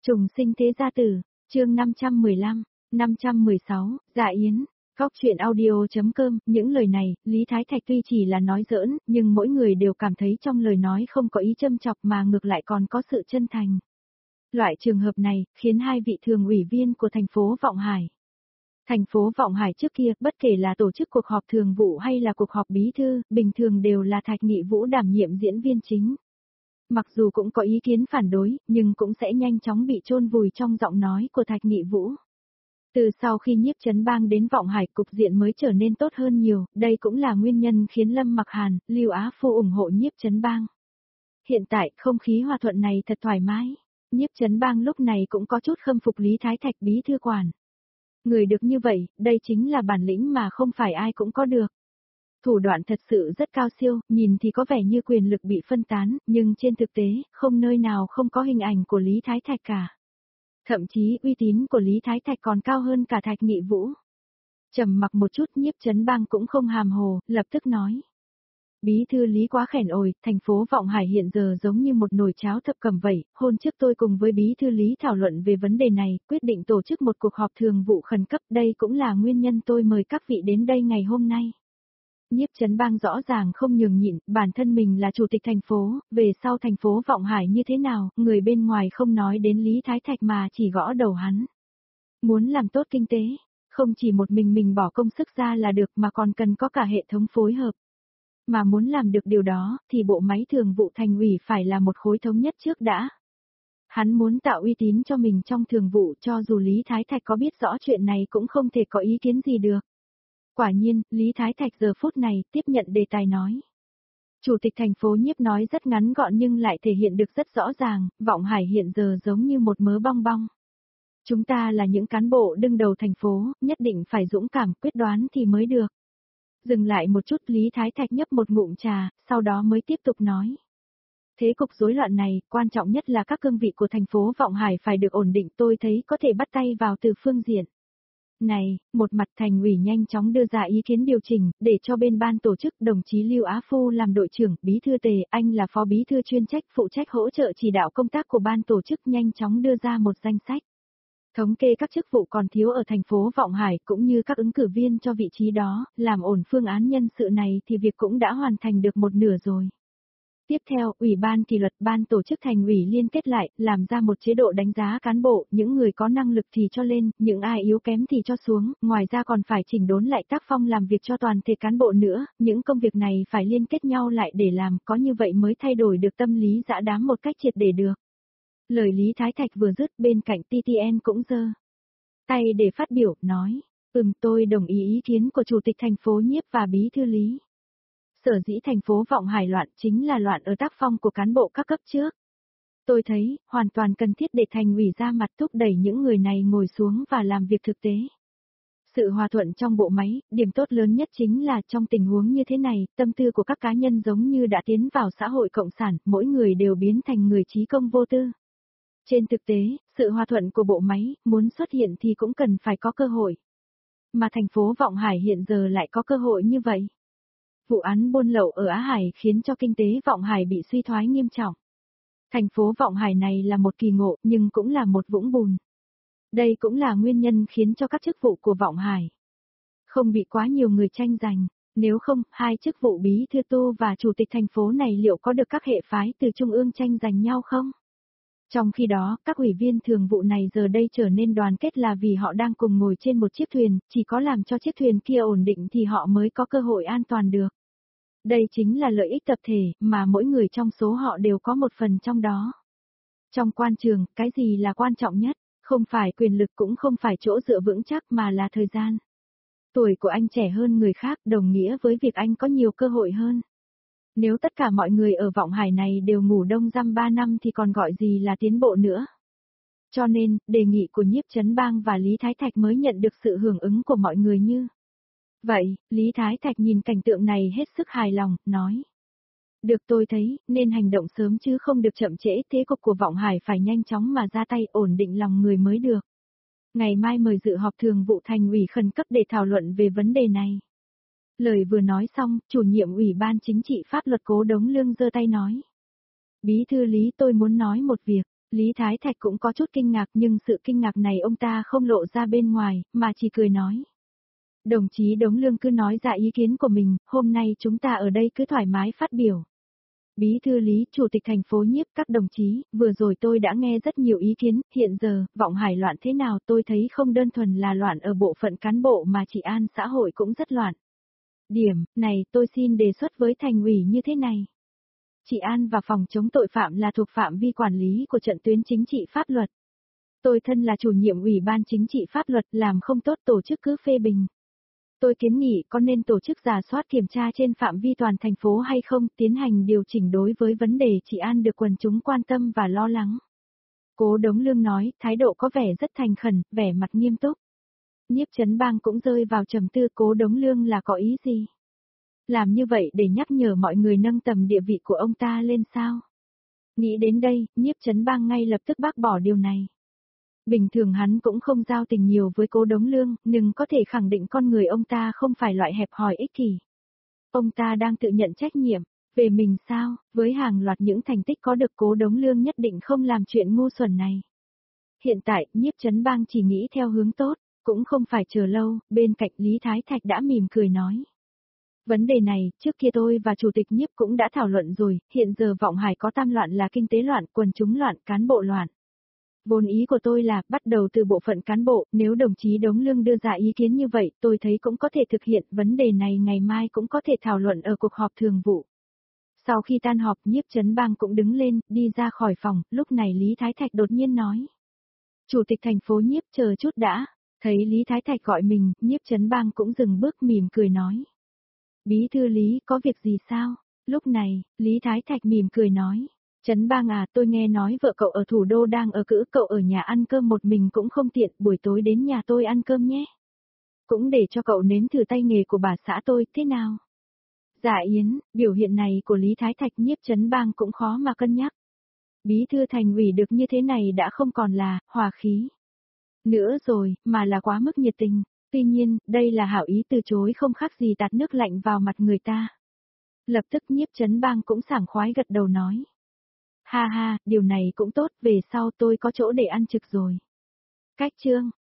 Trùng sinh thế gia tử, chương 515, 516, dạ yến. Góc chuyện audio.com, những lời này, Lý Thái Thạch tuy chỉ là nói giỡn, nhưng mỗi người đều cảm thấy trong lời nói không có ý châm chọc mà ngược lại còn có sự chân thành. Loại trường hợp này, khiến hai vị thường ủy viên của thành phố Vọng Hải. Thành phố Vọng Hải trước kia, bất kể là tổ chức cuộc họp thường vụ hay là cuộc họp bí thư, bình thường đều là Thạch Nghị Vũ đảm nhiệm diễn viên chính. Mặc dù cũng có ý kiến phản đối, nhưng cũng sẽ nhanh chóng bị chôn vùi trong giọng nói của Thạch Nghị Vũ. Từ sau khi Nhiếp Chấn Bang đến Vọng Hải, cục diện mới trở nên tốt hơn nhiều, đây cũng là nguyên nhân khiến Lâm Mặc Hàn, Lưu Á Phu ủng hộ Nhiếp Chấn Bang. Hiện tại, không khí hòa thuận này thật thoải mái. Nhiếp Chấn Bang lúc này cũng có chút khâm phục Lý Thái Thạch bí thư quản. Người được như vậy, đây chính là bản lĩnh mà không phải ai cũng có được. Thủ đoạn thật sự rất cao siêu, nhìn thì có vẻ như quyền lực bị phân tán, nhưng trên thực tế, không nơi nào không có hình ảnh của Lý Thái Thạch cả. Thậm chí uy tín của Lý Thái Thạch còn cao hơn cả Thạch Nghị Vũ. Trầm mặc một chút, Nhiếp Chấn Bang cũng không hàm hồ, lập tức nói. Bí thư Lý quá khẻn ồi, thành phố Vọng Hải hiện giờ giống như một nồi cháo thập cẩm vậy, hôm trước tôi cùng với bí thư Lý thảo luận về vấn đề này, quyết định tổ chức một cuộc họp thường vụ khẩn cấp, đây cũng là nguyên nhân tôi mời các vị đến đây ngày hôm nay. Nhiếp Chấn Bang rõ ràng không nhường nhịn, bản thân mình là chủ tịch thành phố, về sau thành phố Vọng Hải như thế nào, người bên ngoài không nói đến Lý Thái Thạch mà chỉ gõ đầu hắn. Muốn làm tốt kinh tế, không chỉ một mình bỏ công sức ra là được mà còn cần có cả hệ thống phối hợp. Mà muốn làm được điều đó, thì bộ máy thường vụ thành ủy phải là một khối thống nhất trước đã. Hắn muốn tạo uy tín cho mình trong thường vụ, cho dù Lý Thái Thạch có biết rõ chuyện này cũng không thể có ý kiến gì được. Quả nhiên, Lý Thái Thạch giờ phút này tiếp nhận đề tài nói. Chủ tịch thành phố Nhiếp nói rất ngắn gọn nhưng lại thể hiện được rất rõ ràng, Vọng Hải hiện giờ giống như một mớ bong bong. Chúng ta là những cán bộ đứng đầu thành phố, nhất định phải dũng cảm quyết đoán thì mới được. Dừng lại một chút, Lý Thái Thạch nhấp một ngụm trà, sau đó mới tiếp tục nói. Thế cục rối loạn này, quan trọng nhất là các cương vị của thành phố Vọng Hải phải được ổn định, tôi thấy có thể bắt tay vào từ phương diện. Này, một mặt thành ủy nhanh chóng đưa ra ý kiến điều chỉnh, để cho bên ban tổ chức đồng chí Lưu Á Phu làm đội trưởng, bí thư Tề, anh là phó bí thư chuyên trách phụ trách hỗ trợ chỉ đạo công tác của ban tổ chức nhanh chóng đưa ra một danh sách. Thống kê các chức vụ còn thiếu ở thành phố Vọng Hải cũng như các ứng cử viên cho vị trí đó, làm ổn phương án nhân sự này thì việc cũng đã hoàn thành được một nửa rồi. Tiếp theo, Ủy ban kỷ luật ban tổ chức thành ủy liên kết lại, làm ra một chế độ đánh giá cán bộ, những người có năng lực thì cho lên, những ai yếu kém thì cho xuống, ngoài ra còn phải chỉnh đốn lại tác phong làm việc cho toàn thể cán bộ nữa, những công việc này phải liên kết nhau lại để làm, có như vậy mới thay đổi được tâm lý dã đám một cách triệt để được. Lời Lý Thái Thạch vừa dứt, bên cạnh TTN cũng giơ tay để phát biểu, nói, tôi đồng ý kiến của Chủ tịch thành phố Nhiếp và Bí thư Lý. Sở dĩ thành phố Vọng Hải loạn chính là loạn ở tác phong của cán bộ các cấp trước. Tôi thấy, hoàn toàn cần thiết để thành ủy ra mặt thúc đẩy những người này ngồi xuống và làm việc thực tế. Sự hòa thuận trong bộ máy, điểm tốt lớn nhất chính là trong tình huống như thế này, tâm tư của các cá nhân giống như đã tiến vào xã hội cộng sản, mỗi người đều biến thành người trí công vô tư. Trên thực tế, sự hòa thuận của bộ máy, muốn xuất hiện thì cũng cần phải có cơ hội. Mà thành phố Vọng Hải hiện giờ lại có cơ hội như vậy. Vụ án buôn lậu ở Á Hải khiến cho kinh tế Vọng Hải bị suy thoái nghiêm trọng. Thành phố Vọng Hải này là một kỳ ngộ nhưng cũng là một vũng bùn. Đây cũng là nguyên nhân khiến cho các chức vụ của Vọng Hải không bị quá nhiều người tranh giành. Nếu không, hai chức vụ bí thư tu và chủ tịch thành phố này liệu có được các hệ phái từ trung ương tranh giành nhau không? Trong khi đó, các ủy viên thường vụ này giờ đây trở nên đoàn kết là vì họ đang cùng ngồi trên một chiếc thuyền, chỉ có làm cho chiếc thuyền kia ổn định thì họ mới có cơ hội an toàn được. Đây chính là lợi ích tập thể, mà mỗi người trong số họ đều có một phần trong đó. Trong quan trường, cái gì là quan trọng nhất? Không phải quyền lực cũng không phải chỗ dựa vững chắc mà là thời gian. Tuổi của anh trẻ hơn người khác đồng nghĩa với việc anh có nhiều cơ hội hơn. Nếu tất cả mọi người ở Vọng Hải này đều ngủ đông răm 3 năm thì còn gọi gì là tiến bộ nữa. Cho nên, đề nghị của Nhiếp Chấn Bang và Lý Thái Thạch mới nhận được sự hưởng ứng của mọi người như. Vậy, Lý Thái Thạch nhìn cảnh tượng này hết sức hài lòng, nói. Được, tôi thấy, nên hành động sớm chứ không được chậm trễ, thế cục của Vọng Hải phải nhanh chóng mà ra tay ổn định lòng người mới được. Ngày mai mời dự họp thường vụ thành ủy khẩn cấp để thảo luận về vấn đề này. Lời vừa nói xong, chủ nhiệm Ủy ban Chính trị Pháp luật Cố Đống Lương giơ tay nói. Bí thư Lý, tôi muốn nói một việc. Lý Thái Thạch cũng có chút kinh ngạc nhưng sự kinh ngạc này ông ta không lộ ra bên ngoài, mà chỉ cười nói. Đồng chí Đống Lương cứ nói ra ý kiến của mình, hôm nay chúng ta ở đây cứ thoải mái phát biểu. Bí thư Lý, Chủ tịch thành phố Nhiếp, các đồng chí, vừa rồi tôi đã nghe rất nhiều ý kiến, hiện giờ, Vọng Hải loạn thế nào tôi thấy không đơn thuần là loạn ở bộ phận cán bộ mà trị an xã hội cũng rất loạn. Điểm, này tôi xin đề xuất với thành ủy như thế này. Trị an và phòng chống tội phạm là thuộc phạm vi quản lý của trận tuyến chính trị pháp luật. Tôi thân là chủ nhiệm ủy ban chính trị pháp luật làm không tốt tổ chức cứ phê bình. Tôi kiến nghị có nên tổ chức rà soát kiểm tra trên phạm vi toàn thành phố hay không, tiến hành điều chỉnh đối với vấn đề trị an được quần chúng quan tâm và lo lắng. Cố Đống Lương nói, thái độ có vẻ rất thành khẩn, vẻ mặt nghiêm túc. Nhiếp Chấn Bang cũng rơi vào trầm tư. Cố Đống Lương là có ý gì? Làm như vậy để nhắc nhở mọi người nâng tầm địa vị của ông ta lên sao? Nghĩ đến đây, Nhiếp Chấn Bang ngay lập tức bác bỏ điều này. Bình thường hắn cũng không giao tình nhiều với Cố Đống Lương, nhưng có thể khẳng định con người ông ta không phải loại hẹp hòi ích kỷ. Ông ta đang tự nhận trách nhiệm, về mình sao, với hàng loạt những thành tích có được Cố Đống Lương nhất định không làm chuyện ngu xuẩn này. Hiện tại, Nhiếp Chấn Bang chỉ nghĩ theo hướng tốt, cũng không phải chờ lâu, bên cạnh Lý Thái Thạch đã mỉm cười nói. Vấn đề này, trước kia tôi và Chủ tịch Nhiếp cũng đã thảo luận rồi, hiện giờ Vọng Hải có tam loạn là kinh tế loạn, quần chúng loạn, cán bộ loạn. Vốn ý của tôi là, bắt đầu từ bộ phận cán bộ, nếu đồng chí Đống Lương đưa ra ý kiến như vậy, tôi thấy cũng có thể thực hiện, vấn đề này ngày mai cũng có thể thảo luận ở cuộc họp thường vụ. Sau khi tan họp, Nhiếp Chấn Bang cũng đứng lên, đi ra khỏi phòng, lúc này Lý Thái Thạch đột nhiên nói. Chủ tịch thành phố Nhiếp chờ chút đã, thấy Lý Thái Thạch gọi mình, Nhiếp Chấn Bang cũng dừng bước mỉm cười nói. Bí thư Lý, có việc gì sao? Lúc này, Lý Thái Thạch mỉm cười nói. Chấn Bang à, tôi nghe nói vợ cậu ở thủ đô đang ở cữ, cậu ở nhà ăn cơm một mình cũng không tiện, buổi tối đến nhà tôi ăn cơm nhé. Cũng để cho cậu nếm thử tay nghề của bà xã tôi, thế nào? Dạ Yến, biểu hiện này của Lý Thái Thạch Nhiếp Chấn Bang cũng khó mà cân nhắc. Bí thư thành ủy được như thế này đã không còn là hòa khí nữa rồi, mà là quá mức nhiệt tình. Tuy nhiên, đây là hảo ý từ chối không khác gì tạt nước lạnh vào mặt người ta. Lập tức Nhiếp Chấn Bang cũng sảng khoái gật đầu nói. Ha ha, điều này cũng tốt, về sau tôi có chỗ để ăn trực rồi. Cách chương